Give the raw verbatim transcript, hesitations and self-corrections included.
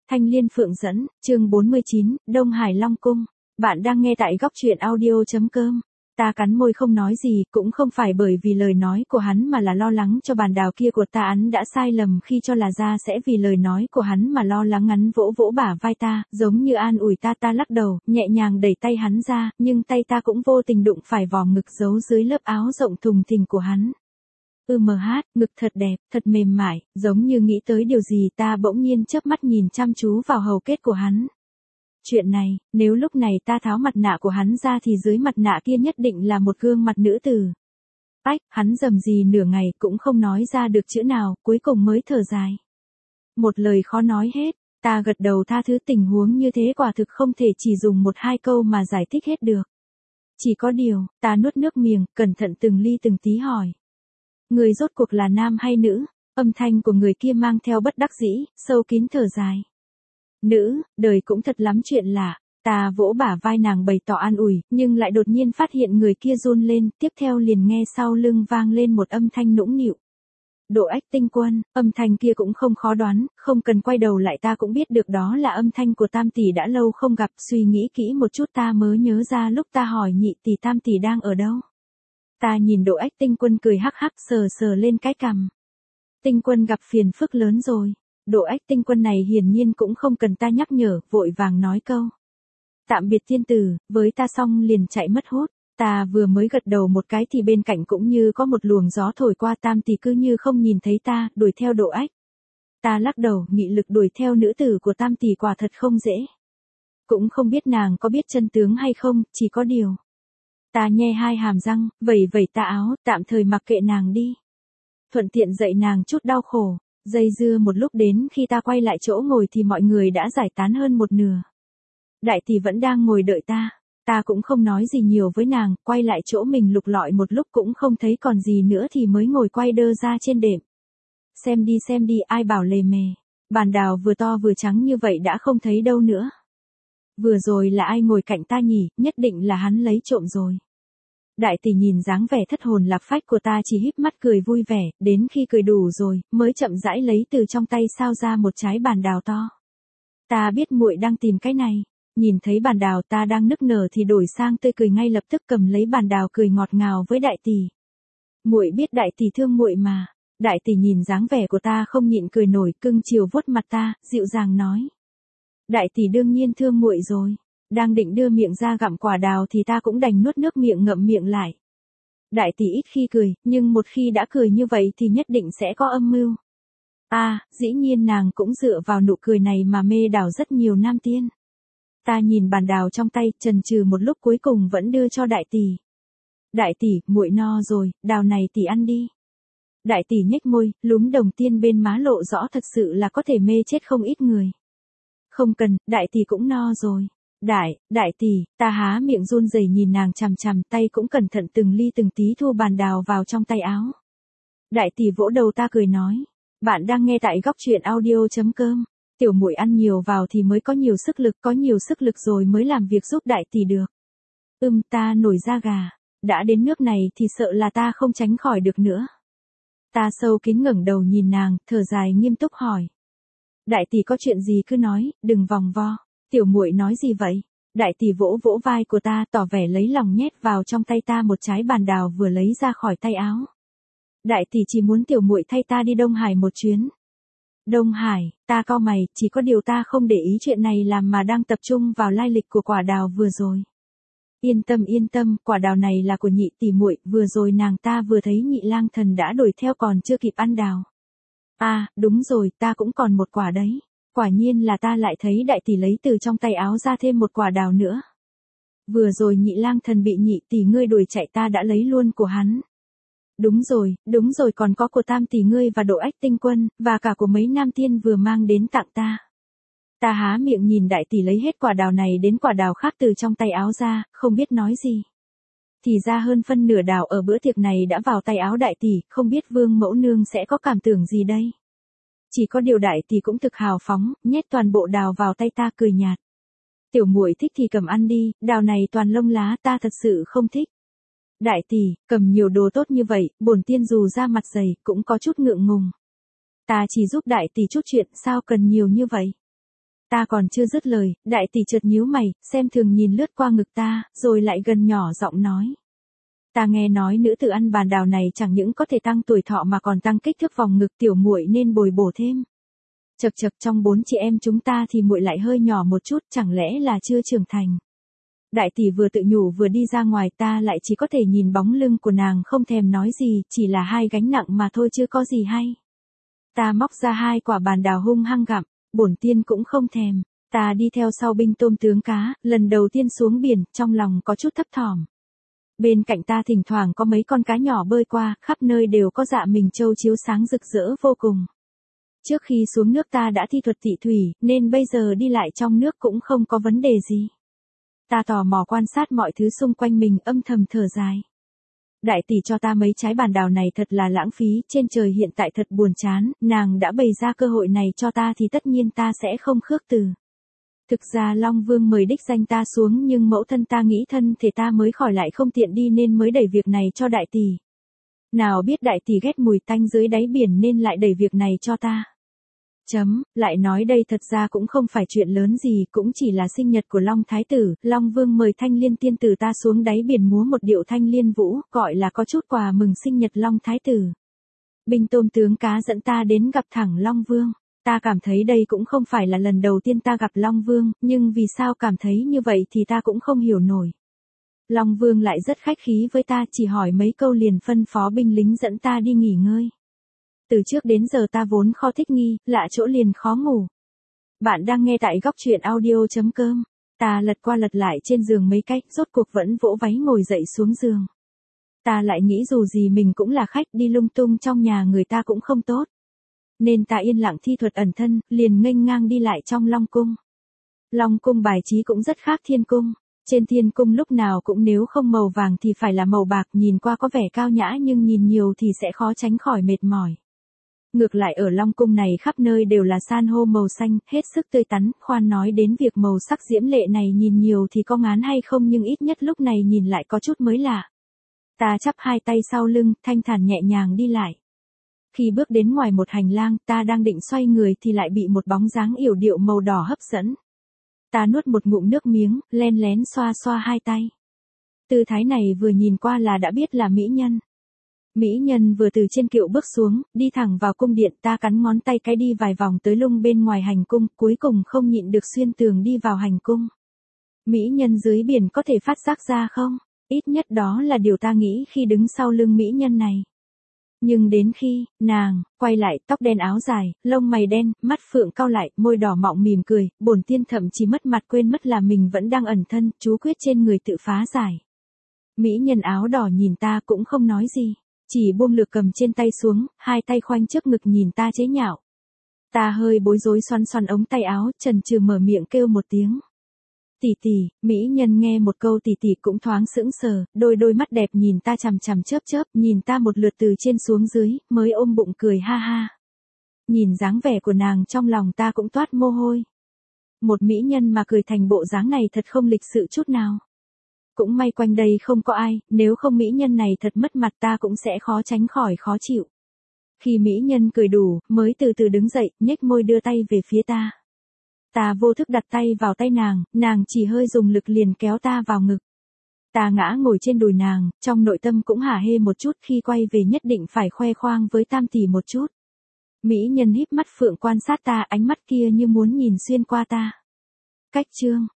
Thanh Liên Phượng dẫn, chương bốn mươi chín, Đông Hải Long Cung. Bạn đang nghe tại góc truyện audio.com. Ta cắn môi không nói gì, cũng không phải bởi vì lời nói của hắn mà là lo lắng cho bàn đào kia của ta. Hắn đã sai lầm khi cho là ra sẽ vì lời nói của hắn mà lo lắng. Hắn vỗ vỗ bả vai ta, giống như an ủi ta. Ta lắc đầu, nhẹ nhàng đẩy tay hắn ra, nhưng tay ta cũng vô tình đụng phải vỏ ngực giấu dưới lớp áo rộng thùng thình của hắn. Ừ mờ hát, ngực thật đẹp, thật mềm mại, giống như nghĩ tới điều gì. Ta bỗng nhiên chớp mắt nhìn chăm chú vào hầu kết của hắn. Chuyện này, nếu lúc này ta tháo mặt nạ của hắn ra thì dưới mặt nạ kia nhất định là một gương mặt nữ tử. Ách, hắn rầm rì nửa ngày cũng không nói ra được chữ nào, cuối cùng mới thở dài. Một lời khó nói hết, ta gật đầu tha thứ. Tình huống như thế quả thực không thể chỉ dùng một hai câu mà giải thích hết được. Chỉ có điều, ta nuốt nước miếng, cẩn thận từng ly từng tí hỏi. Người rốt cuộc là nam hay nữ? Âm thanh của người kia mang theo bất đắc dĩ, sâu kín thở dài. Nữ, đời cũng thật lắm chuyện lạ. Ta vỗ bả vai nàng bày tỏ an ủi, nhưng lại đột nhiên phát hiện người kia run lên, tiếp theo liền nghe sau lưng vang lên một âm thanh nũng nịu. Độ Ách Tinh Quân. Âm thanh kia cũng không khó đoán, không cần quay đầu lại ta cũng biết được đó là âm thanh của Tam tỷ. Đã lâu không gặp, suy nghĩ kỹ một chút ta mới nhớ ra lúc ta hỏi nhị tỷ Tam tỷ đang ở đâu. Ta nhìn Độ Ách Tinh Quân cười hắc hắc, sờ sờ lên cái cằm. Tinh Quân gặp phiền phức lớn rồi. Độ Ách Tinh Quân này hiển nhiên cũng không cần ta nhắc nhở, vội vàng nói câu. Tạm biệt tiên tử, với ta xong liền chạy mất hút. Ta vừa mới gật đầu một cái thì bên cạnh cũng như có một luồng gió thổi qua. Tam tỷ cứ như không nhìn thấy ta, đuổi theo Độ Ách. Ta lắc đầu, nghị lực đuổi theo nữ tử của Tam tỷ quả thật không dễ. Cũng không biết nàng có biết chân tướng hay không, chỉ có điều. Ta nhe hai hàm răng, vẩy vẩy tà áo, tạm thời mặc kệ nàng đi. Thuận tiện dạy nàng chút đau khổ. Dây dưa một lúc đến khi ta quay lại chỗ ngồi thì mọi người đã giải tán hơn một nửa. Đại tỷ vẫn đang ngồi đợi ta. Ta cũng không nói gì nhiều với nàng, quay lại chỗ mình lục lọi một lúc cũng không thấy còn gì nữa thì mới ngồi quay đơ ra trên đệm. Xem đi xem đi, ai bảo lề mề. Bàn đào vừa to vừa trắng như vậy đã không thấy đâu nữa. Vừa rồi là ai ngồi cạnh ta nhỉ, nhất định là hắn lấy trộm rồi. Đại tỷ nhìn dáng vẻ thất hồn lạc phách của ta chỉ híp mắt cười vui vẻ, đến khi cười đủ rồi, mới chậm rãi lấy từ trong tay sao ra một trái bàn đào to. Ta biết muội đang tìm cái này, nhìn thấy bàn đào ta đang nức nở thì đổi sang tươi cười ngay lập tức, cầm lấy bàn đào cười ngọt ngào với đại tỷ. Muội biết đại tỷ thương muội mà. Đại tỷ nhìn dáng vẻ của ta không nhịn cười nổi, cưng chiều vuốt mặt ta, dịu dàng nói. Đại tỷ đương nhiên thương muội rồi. Đang định đưa miệng ra gặm quả đào thì ta cũng đành nuốt nước miệng ngậm miệng lại. Đại tỷ ít khi cười, nhưng một khi đã cười như vậy thì nhất định sẽ có âm mưu. À, dĩ nhiên nàng cũng dựa vào nụ cười này mà mê đảo rất nhiều nam tiên. Ta nhìn bàn đào trong tay, chần chừ một lúc cuối cùng vẫn đưa cho đại tỷ. Đại tỷ, muội no rồi, đào này tỷ ăn đi. Đại tỷ nhếch môi, lúm đồng tiên bên má lộ rõ thật sự là có thể mê chết không ít người. Không cần, đại tỷ cũng no rồi. Đại, đại tỷ, ta há miệng run rẩy nhìn nàng chằm chằm, tay cũng cẩn thận từng ly từng tí thu bàn đào vào trong tay áo. Đại tỷ vỗ đầu ta cười nói, bạn đang nghe tại góc truyện audio.com, tiểu muội ăn nhiều vào thì mới có nhiều sức lực, có nhiều sức lực rồi mới làm việc giúp đại tỷ được. Ừm, ta nổi da gà, đã đến nước này thì sợ là ta không tránh khỏi được nữa. Ta sâu kín ngẩng đầu nhìn nàng, thở dài nghiêm túc hỏi. Đại tỷ có chuyện gì cứ nói, đừng vòng vo. Tiểu muội nói gì vậy? Đại tỷ vỗ vỗ vai của ta, tỏ vẻ lấy lòng nhét vào trong tay ta một trái bàn đào vừa lấy ra khỏi tay áo. Đại tỷ chỉ muốn tiểu muội thay ta đi Đông Hải một chuyến. Đông Hải, ta cau mày, chỉ có điều ta không để ý chuyện này làm mà đang tập trung vào lai lịch của quả đào vừa rồi. Yên tâm yên tâm, quả đào này là của nhị tỷ muội, vừa rồi nàng ta vừa thấy nhị lang thần đã đuổi theo còn chưa kịp ăn đào. À, đúng rồi, ta cũng còn một quả đấy. Quả nhiên là ta lại thấy đại tỷ lấy từ trong tay áo ra thêm một quả đào nữa. Vừa rồi nhị lang thần bị nhị tỷ ngươi đuổi chạy ta đã lấy luôn của hắn. Đúng rồi, đúng rồi, còn có của Tam tỷ ngươi và Độ Ách Tinh Quân, và cả của mấy nam tiên vừa mang đến tặng ta. Ta há miệng nhìn đại tỷ lấy hết quả đào này đến quả đào khác từ trong tay áo ra, không biết nói gì. Thì ra hơn phân nửa đào ở bữa tiệc này đã vào tay áo đại tỷ, không biết vương mẫu nương sẽ có cảm tưởng gì đây. Chỉ có điều đại tỷ cũng thực hào phóng, nhét toàn bộ đào vào tay ta cười nhạt. Tiểu muội thích thì cầm ăn đi, đào này toàn lông lá ta thật sự không thích. Đại tỷ, cầm nhiều đồ tốt như vậy, bổn tiên dù ra mặt dày, cũng có chút ngượng ngùng. Ta chỉ giúp đại tỷ chút chuyện, sao cần nhiều như vậy? Ta còn chưa dứt lời, đại tỷ chợt nhíu mày, xem thường nhìn lướt qua ngực ta, rồi lại gần nhỏ giọng nói. Ta nghe nói nữ tử ăn bàn đào này chẳng những có thể tăng tuổi thọ mà còn tăng kích thước vòng ngực, tiểu muội nên bồi bổ thêm. Chậc chậc, trong bốn chị em chúng ta thì muội lại hơi nhỏ một chút, chẳng lẽ là chưa trưởng thành. Đại tỷ vừa tự nhủ vừa đi ra ngoài, ta lại chỉ có thể nhìn bóng lưng của nàng không thèm nói gì, chỉ là hai gánh nặng mà thôi chứ có gì hay. Ta móc ra hai quả bàn đào hung hăng gặm, bổn tiên cũng không thèm. Ta đi theo sau Binh tôm tướng cá, lần đầu tiên xuống biển, trong lòng có chút thấp thỏm. Bên cạnh ta thỉnh thoảng có mấy con cá nhỏ bơi qua, khắp nơi đều có dạ mình châu chiếu sáng rực rỡ vô cùng. Trước khi xuống nước ta đã thi thuật tị thủy, nên bây giờ đi lại trong nước cũng không có vấn đề gì. Ta tò mò quan sát mọi thứ xung quanh mình, âm thầm thở dài. Đại tỷ cho ta mấy trái bàn đào này thật là lãng phí, trên trời hiện tại thật buồn chán, nàng đã bày ra cơ hội này cho ta thì tất nhiên ta sẽ không khước từ. Thực ra Long Vương mời đích danh ta xuống nhưng mẫu thân ta nghĩ thân thể ta mới khỏi lại không tiện đi nên mới đẩy việc này cho đại tỷ. Nào biết đại tỷ ghét mùi tanh dưới đáy biển nên lại đẩy việc này cho ta. Chấm, lại nói đây thật ra cũng không phải chuyện lớn gì, cũng chỉ là sinh nhật của Long Thái Tử, Long Vương mời Thanh Liên tiên tử ta xuống đáy biển múa một điệu Thanh Liên vũ, gọi là có chút quà mừng sinh nhật Long Thái Tử. Binh tôm tướng cá dẫn ta đến gặp thẳng Long Vương. Ta cảm thấy đây cũng không phải là lần đầu tiên ta gặp Long Vương, nhưng vì sao cảm thấy như vậy thì ta cũng không hiểu nổi. Long Vương lại rất khách khí với ta, chỉ hỏi mấy câu liền phân phó binh lính dẫn ta đi nghỉ ngơi. Từ trước đến giờ ta vốn khó thích nghi, lạ chỗ liền khó ngủ. Bạn đang nghe tại góc truyện audio chấm com. Ta lật qua lật lại trên giường mấy cách, rốt cuộc vẫn vỗ váy ngồi dậy xuống giường. Ta lại nghĩ dù gì mình cũng là khách, đi lung tung trong nhà người ta cũng không tốt. Nên ta yên lặng thi thuật ẩn thân, liền nghênh ngang đi lại trong Long Cung. Long Cung bài trí cũng rất khác Thiên Cung. Trên Thiên Cung lúc nào cũng nếu không màu vàng thì phải là màu bạc, nhìn qua có vẻ cao nhã nhưng nhìn nhiều thì sẽ khó tránh khỏi mệt mỏi. Ngược lại ở Long Cung này khắp nơi đều là san hô màu xanh, hết sức tươi tắn, khoan nói đến việc màu sắc diễm lệ này nhìn nhiều thì có ngán hay không nhưng ít nhất lúc này nhìn lại có chút mới lạ. Ta chắp hai tay sau lưng, thanh thản nhẹ nhàng đi lại. Khi bước đến ngoài một hành lang, ta đang định xoay người thì lại bị một bóng dáng yểu điệu màu đỏ hấp dẫn. Ta nuốt một ngụm nước miếng, len lén xoa xoa hai tay. Tư thái này vừa nhìn qua là đã biết là mỹ nhân. Mỹ nhân vừa từ trên kiệu bước xuống, đi thẳng vào cung điện, ta cắn ngón tay cái đi vài vòng tới lung bên ngoài hành cung, cuối cùng không nhịn được xuyên tường đi vào hành cung. Mỹ nhân dưới biển có thể phát giác ra không? Ít nhất đó là điều ta nghĩ khi đứng sau lưng mỹ nhân này. Nhưng đến khi, nàng, quay lại, tóc đen áo dài, lông mày đen, mắt phượng cau lại, môi đỏ mọng mỉm cười, bổn tiên thậm chí mất mặt quên mất là mình vẫn đang ẩn thân, chú quyết trên người tự phá giải. Mỹ nhân áo đỏ nhìn ta cũng không nói gì, chỉ buông lược cầm trên tay xuống, hai tay khoanh trước ngực nhìn ta chế nhạo. Ta hơi bối rối xoăn xoăn ống tay áo, chần chừ mở miệng kêu một tiếng. Tỷ tỷ, mỹ nhân nghe một câu tỷ tỷ cũng thoáng sững sờ, đôi đôi mắt đẹp nhìn ta chằm chằm chớp chớp, nhìn ta một lượt từ trên xuống dưới, mới ôm bụng cười ha ha. Nhìn dáng vẻ của nàng trong lòng ta cũng toát mồ hôi. Một mỹ nhân mà cười thành bộ dáng này thật không lịch sự chút nào. Cũng may quanh đây không có ai, nếu không mỹ nhân này thật mất mặt ta cũng sẽ khó tránh khỏi khó chịu. Khi mỹ nhân cười đủ, mới từ từ đứng dậy, nhếch môi đưa tay về phía ta. Ta vô thức đặt tay vào tay nàng, nàng chỉ hơi dùng lực liền kéo ta vào ngực. Ta ngã ngồi trên đùi nàng, trong nội tâm cũng hả hê một chút, khi quay về nhất định phải khoe khoang với tam tỷ một chút. Mỹ nhân híp mắt phượng quan sát ta, ánh mắt kia như muốn nhìn xuyên qua ta. Cách chương